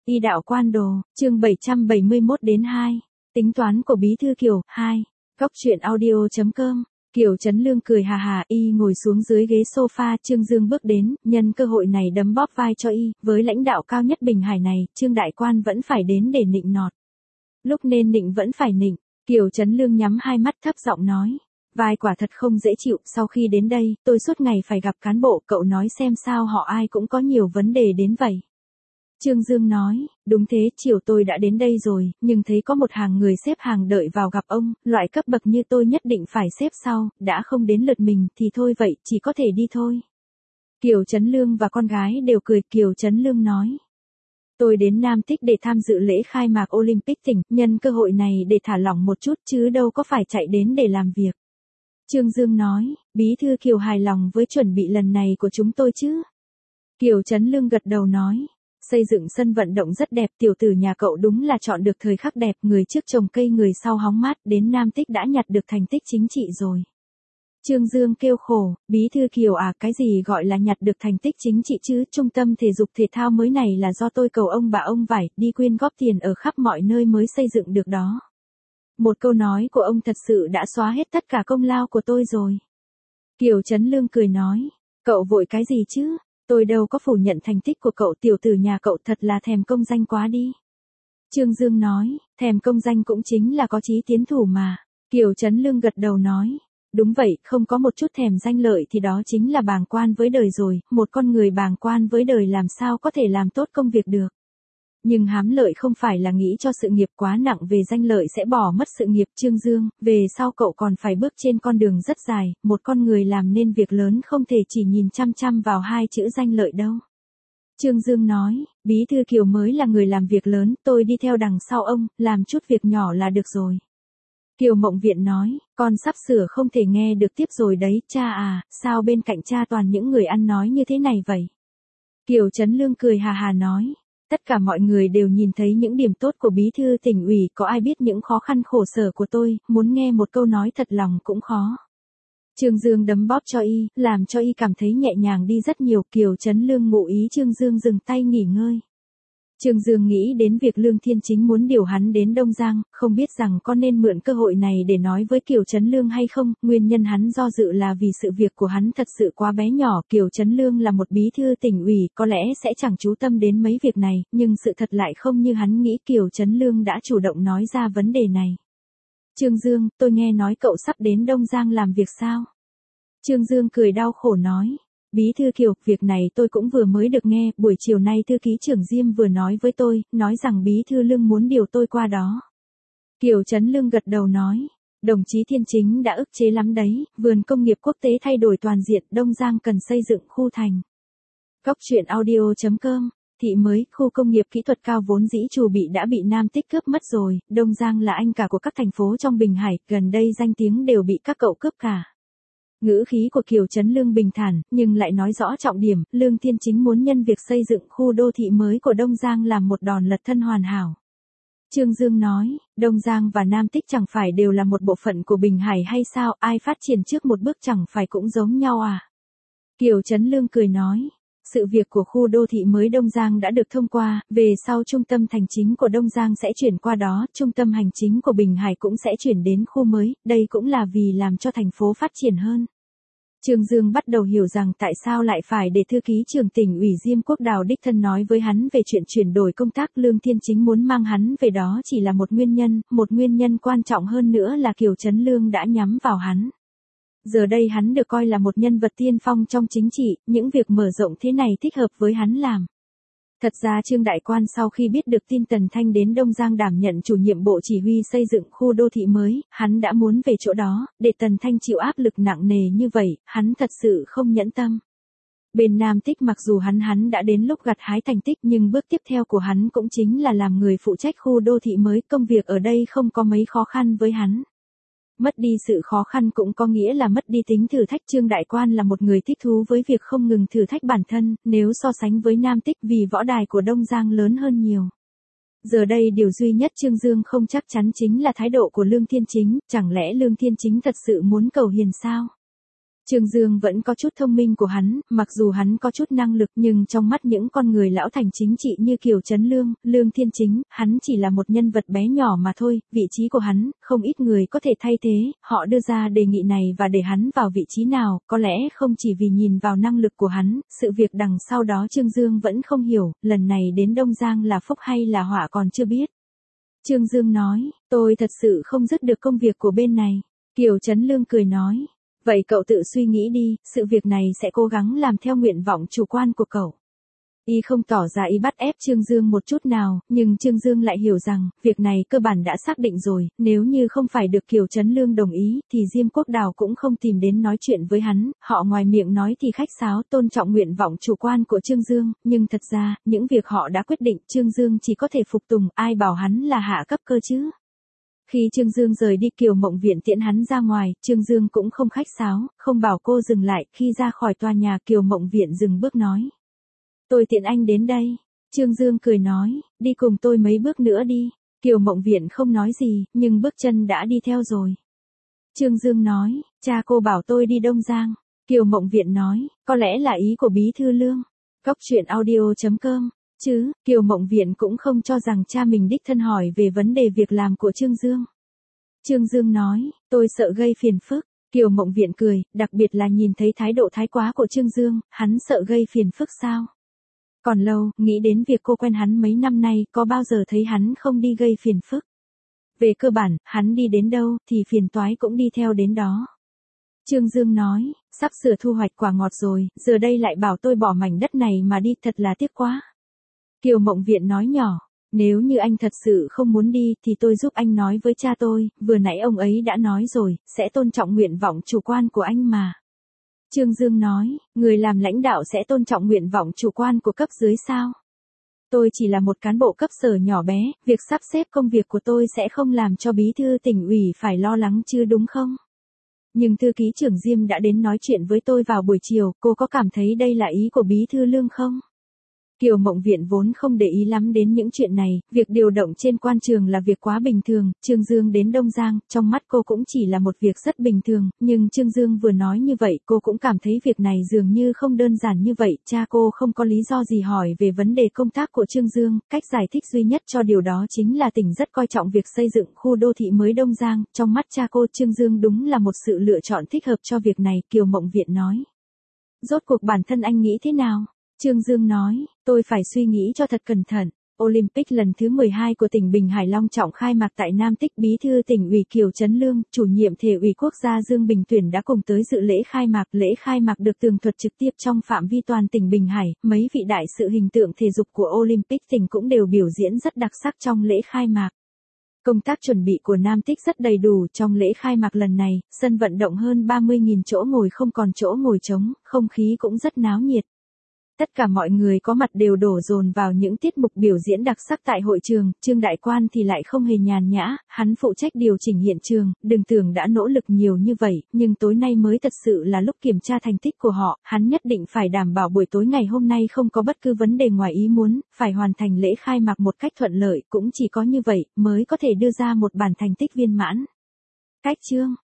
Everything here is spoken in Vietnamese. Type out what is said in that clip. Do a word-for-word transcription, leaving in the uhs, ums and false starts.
Y đạo quan đồ, chương bảy trăm bảy mươi mốt đến hai. Tính toán của Bí thư Kiều, hai. Góc truyện audio chấm com. Kiều Trấn Lương cười hà hà, y ngồi xuống dưới ghế sofa, Trương Dương bước đến, nhân cơ hội này đấm bóp vai cho y, với lãnh đạo cao nhất Bình Hải này, Trương đại quan vẫn phải đến để nịnh nọt. Lúc nên nịnh vẫn phải nịnh, Kiều Trấn Lương nhắm hai mắt thấp giọng nói. Vai quả thật không dễ chịu, sau khi đến đây, tôi suốt ngày phải gặp cán bộ, cậu nói xem sao họ ai cũng có nhiều vấn đề đến vậy. Trương Dương nói, đúng thế, chiều tôi đã đến đây rồi, nhưng thấy có một hàng người xếp hàng đợi vào gặp ông, loại cấp bậc như tôi nhất định phải xếp sau, đã không đến lượt mình thì thôi vậy, chỉ có thể đi thôi. Kiều Trấn Lương và con gái đều cười. Kiều Trấn Lương nói. Tôi đến Nam Tích để tham dự lễ khai mạc Olympic tỉnh, nhân cơ hội này để thả lỏng một chút chứ đâu có phải chạy đến để làm việc. Trương Dương nói, Bí thư Kiều hài lòng với chuẩn bị lần này của chúng tôi chứ? Kiều Trấn Lương gật đầu nói. Xây dựng sân vận động rất đẹp, tiểu tử nhà cậu đúng là chọn được thời khắc đẹp, người trước trồng cây người sau hóng mát, đến Nam Tích đã nhặt được thành tích chính trị rồi. Trương Dương kêu khổ, Bí thư Kiều à, cái gì gọi là nhặt được thành tích chính trị chứ, trung tâm thể dục thể thao mới này là do tôi cầu ông bà ông vải, đi quyên góp tiền ở khắp mọi nơi mới xây dựng được đó. Một câu nói của ông thật sự đã xóa hết tất cả công lao của tôi rồi. Kiều Trấn Lương cười nói, cậu vội cái gì chứ? Tôi đâu có phủ nhận thành tích của cậu, tiểu tử nhà cậu thật là thèm công danh quá đi. Trương Dương nói, thèm công danh cũng chính là có chí tiến thủ mà. Kiều Trấn Lương gật đầu nói, đúng vậy, không có một chút thèm danh lợi thì đó chính là bàng quan với đời rồi, một con người bàng quan với đời làm sao có thể làm tốt công việc được. Nhưng hám lợi không phải là nghĩ cho sự nghiệp quá nặng về danh lợi sẽ bỏ mất sự nghiệp. Trương Dương, về sau cậu còn phải bước trên con đường rất dài, một con người làm nên việc lớn không thể chỉ nhìn chăm chăm vào hai chữ danh lợi đâu. Trương Dương nói, Bí thư Kiều mới là người làm việc lớn, tôi đi theo đằng sau ông, làm chút việc nhỏ là được rồi. Kiều Mộng Viện nói, con sắp sửa không thể nghe được tiếp rồi đấy, cha à, sao bên cạnh cha toàn những người ăn nói như thế này vậy? Kiều Trấn Lương cười hà hà nói. Tất cả mọi người đều nhìn thấy những điểm tốt của Bí thư tỉnh ủy, có ai biết những khó khăn khổ sở của tôi, muốn nghe một câu nói thật lòng cũng khó. Trương Dương đấm bóp cho y, làm cho y cảm thấy nhẹ nhàng đi rất nhiều. Kiều Trấn Lương ngụ ý Trương Dương dừng tay nghỉ ngơi. Trương Dương nghĩ đến việc Lương Thiên Chính muốn điều hắn đến Đông Giang, không biết rằng có nên mượn cơ hội này để nói với Kiều Trấn Lương hay không. Nguyên nhân hắn do dự là vì sự việc của hắn thật sự quá bé nhỏ. Kiều Trấn Lương là một bí thư tỉnh ủy, có lẽ sẽ chẳng chú tâm đến mấy việc này, nhưng sự thật lại không như hắn nghĩ. Kiều Trấn Lương đã chủ động nói ra vấn đề này. Trương Dương, tôi nghe nói cậu sắp đến Đông Giang làm việc sao? Trương Dương cười đau khổ nói. Bí thư Kiều, việc này tôi cũng vừa mới được nghe, buổi chiều nay thư ký trưởng Diêm vừa nói với tôi, nói rằng Bí thư Lương muốn điều tôi qua đó. Kiều Trấn Lương gật đầu nói, đồng chí Thiên Chính đã ức chế lắm đấy, vườn công nghiệp quốc tế thay đổi toàn diện, Đông Giang cần xây dựng khu thành. Góc truyện audio chấm com. Thị mới, khu công nghiệp kỹ thuật cao vốn dĩ chủ bị đã bị Nam Tích cướp mất rồi, Đông Giang là anh cả của các thành phố trong Bình Hải, gần đây danh tiếng đều bị các cậu cướp cả. Ngữ khí của Kiều Trấn Lương bình thản, nhưng lại nói rõ trọng điểm, Lương Thiên Chính muốn nhân việc xây dựng khu đô thị mới của Đông Giang làm một đòn lật thân hoàn hảo. Trương Dương nói, Đông Giang và Nam Tích chẳng phải đều là một bộ phận của Bình Hải hay sao, ai phát triển trước một bước chẳng phải cũng giống nhau à? Kiều Trấn Lương cười nói, sự việc của khu đô thị mới Đông Giang đã được thông qua, về sau trung tâm hành chính của Đông Giang sẽ chuyển qua đó, trung tâm hành chính của Bình Hải cũng sẽ chuyển đến khu mới, đây cũng là vì làm cho thành phố phát triển hơn. Trương Dương bắt đầu hiểu rằng tại sao lại phải để thư ký trưởng tỉnh ủy Diêm Quốc Đào đích thân nói với hắn về chuyện chuyển đổi công tác. Lương Thiên Chính muốn mang hắn về đó chỉ là một nguyên nhân, một nguyên nhân quan trọng hơn nữa là Kiều Trấn Lương đã nhắm vào hắn. Giờ đây hắn được coi là một nhân vật tiên phong trong chính trị, những việc mở rộng thế này thích hợp với hắn làm. Thật ra Trương đại quan sau khi biết được tin Tần Thanh đến Đông Giang đảm nhận chủ nhiệm bộ chỉ huy xây dựng khu đô thị mới, hắn đã muốn về chỗ đó, để Tần Thanh chịu áp lực nặng nề như vậy, hắn thật sự không nhẫn tâm. Bên Nam Tích mặc dù hắn hắn đã đến lúc gặt hái thành tích nhưng bước tiếp theo của hắn cũng chính là làm người phụ trách khu đô thị mới, công việc ở đây không có mấy khó khăn với hắn. Mất đi sự khó khăn cũng có nghĩa là mất đi tính thử thách. Trương đại quan là một người thích thú với việc không ngừng thử thách bản thân, nếu so sánh với Nam Tích vì võ đài của Đông Giang lớn hơn nhiều. Giờ đây điều duy nhất Trương Dương không chắc chắn chính là thái độ của Lương Thiên Chính, chẳng lẽ Lương Thiên Chính thật sự muốn cầu hiền sao? Trương Dương vẫn có chút thông minh của hắn, mặc dù hắn có chút năng lực nhưng trong mắt những con người lão thành chính trị như Kiều Trấn Lương, Lương Thiên Chính, hắn chỉ là một nhân vật bé nhỏ mà thôi, vị trí của hắn, không ít người có thể thay thế, họ đưa ra đề nghị này và để hắn vào vị trí nào, có lẽ không chỉ vì nhìn vào năng lực của hắn, sự việc đằng sau đó Trương Dương vẫn không hiểu, lần này đến Đông Giang là phúc hay là họa còn chưa biết. Trương Dương nói, tôi thật sự không dứt được công việc của bên này. Kiều Trấn Lương cười nói. Vậy cậu tự suy nghĩ đi, sự việc này sẽ cố gắng làm theo nguyện vọng chủ quan của cậu. Y không tỏ ra ý bắt ép Trương Dương một chút nào, nhưng Trương Dương lại hiểu rằng, việc này cơ bản đã xác định rồi, nếu như không phải được Kiều Trấn Lương đồng ý, thì Diêm Quốc Đào cũng không tìm đến nói chuyện với hắn, họ ngoài miệng nói thì khách sáo tôn trọng nguyện vọng chủ quan của Trương Dương, nhưng thật ra, những việc họ đã quyết định Trương Dương chỉ có thể phục tùng, ai bảo hắn là hạ cấp cơ chứ. Khi Trương Dương rời đi Kiều Mộng Viện tiễn hắn ra ngoài, Trương Dương cũng không khách sáo, không bảo cô dừng lại, khi ra khỏi tòa nhà Kiều Mộng Viện dừng bước nói. Tôi tiện anh đến đây. Trương Dương cười nói, đi cùng tôi mấy bước nữa đi. Kiều Mộng Viện không nói gì, nhưng bước chân đã đi theo rồi. Trương Dương nói, cha cô bảo tôi đi Đông Giang. Kiều Mộng Viện nói, có lẽ là ý của Bí Thư Lương. Góc truyện audio chấm com. Chứ, Kiều Mộng Viện cũng không cho rằng cha mình đích thân hỏi về vấn đề việc làm của Trương Dương. Trương Dương nói, tôi sợ gây phiền phức. Kiều Mộng Viện cười, đặc biệt là nhìn thấy thái độ thái quá của Trương Dương, hắn sợ gây phiền phức sao? Còn lâu, nghĩ đến việc cô quen hắn mấy năm nay, có bao giờ thấy hắn không đi gây phiền phức. Về cơ bản, hắn đi đến đâu, thì phiền toái cũng đi theo đến đó. Trương Dương nói, sắp sửa thu hoạch quả ngọt rồi, giờ đây lại bảo tôi bỏ mảnh đất này mà đi, thật là tiếc quá. Kiều Mộng Viện nói nhỏ, nếu như anh thật sự không muốn đi thì tôi giúp anh nói với cha tôi, vừa nãy ông ấy đã nói rồi, sẽ tôn trọng nguyện vọng chủ quan của anh mà. Trương Dương nói, người làm lãnh đạo sẽ tôn trọng nguyện vọng chủ quan của cấp dưới sao? Tôi chỉ là một cán bộ cấp sở nhỏ bé, việc sắp xếp công việc của tôi sẽ không làm cho bí thư tỉnh ủy phải lo lắng chứ đúng không? Nhưng thư ký trưởng Diêm đã đến nói chuyện với tôi vào buổi chiều, cô có cảm thấy đây là ý của Bí Thư Lương không? Kiều Mộng Viện vốn không để ý lắm đến những chuyện này, việc điều động trên quan trường là việc quá bình thường, Trương Dương đến Đông Giang, trong mắt cô cũng chỉ là một việc rất bình thường, nhưng Trương Dương vừa nói như vậy cô cũng cảm thấy việc này dường như không đơn giản như vậy, cha cô không có lý do gì hỏi về vấn đề công tác của Trương Dương, cách giải thích duy nhất cho điều đó chính là tỉnh rất coi trọng việc xây dựng khu đô thị mới Đông Giang, trong mắt cha cô Trương Dương đúng là một sự lựa chọn thích hợp cho việc này, Kiều Mộng Viện nói. Rốt cuộc bản thân anh nghĩ thế nào? Trương Dương nói, tôi phải suy nghĩ cho thật cẩn thận. Olympic lần thứ mười hai của tỉnh Bình Hải long trọng khai mạc tại Nam Tích, Bí thư tỉnh ủy Kiều Trấn Lương, chủ nhiệm Thể ủy Quốc gia Dương Bình Tuyển đã cùng tới dự lễ khai mạc. Lễ khai mạc được tường thuật trực tiếp trong phạm vi toàn tỉnh Bình Hải, mấy vị đại sự hình tượng thể dục của Olympic tỉnh cũng đều biểu diễn rất đặc sắc trong lễ khai mạc. Công tác chuẩn bị của Nam Tích rất đầy đủ, trong lễ khai mạc lần này, sân vận động hơn ba mươi nghìn chỗ ngồi không còn chỗ ngồi trống, không khí cũng rất náo nhiệt. Tất cả mọi người có mặt đều đổ dồn vào những tiết mục biểu diễn đặc sắc tại hội trường, Trương Đại Quan thì lại không hề nhàn nhã, hắn phụ trách điều chỉnh hiện trường, đừng tưởng đã nỗ lực nhiều như vậy, nhưng tối nay mới thật sự là lúc kiểm tra thành tích của họ, hắn nhất định phải đảm bảo buổi tối ngày hôm nay không có bất cứ vấn đề ngoài ý muốn, phải hoàn thành lễ khai mạc một cách thuận lợi, cũng chỉ có như vậy, mới có thể đưa ra một bản thành tích viên mãn. Cách chương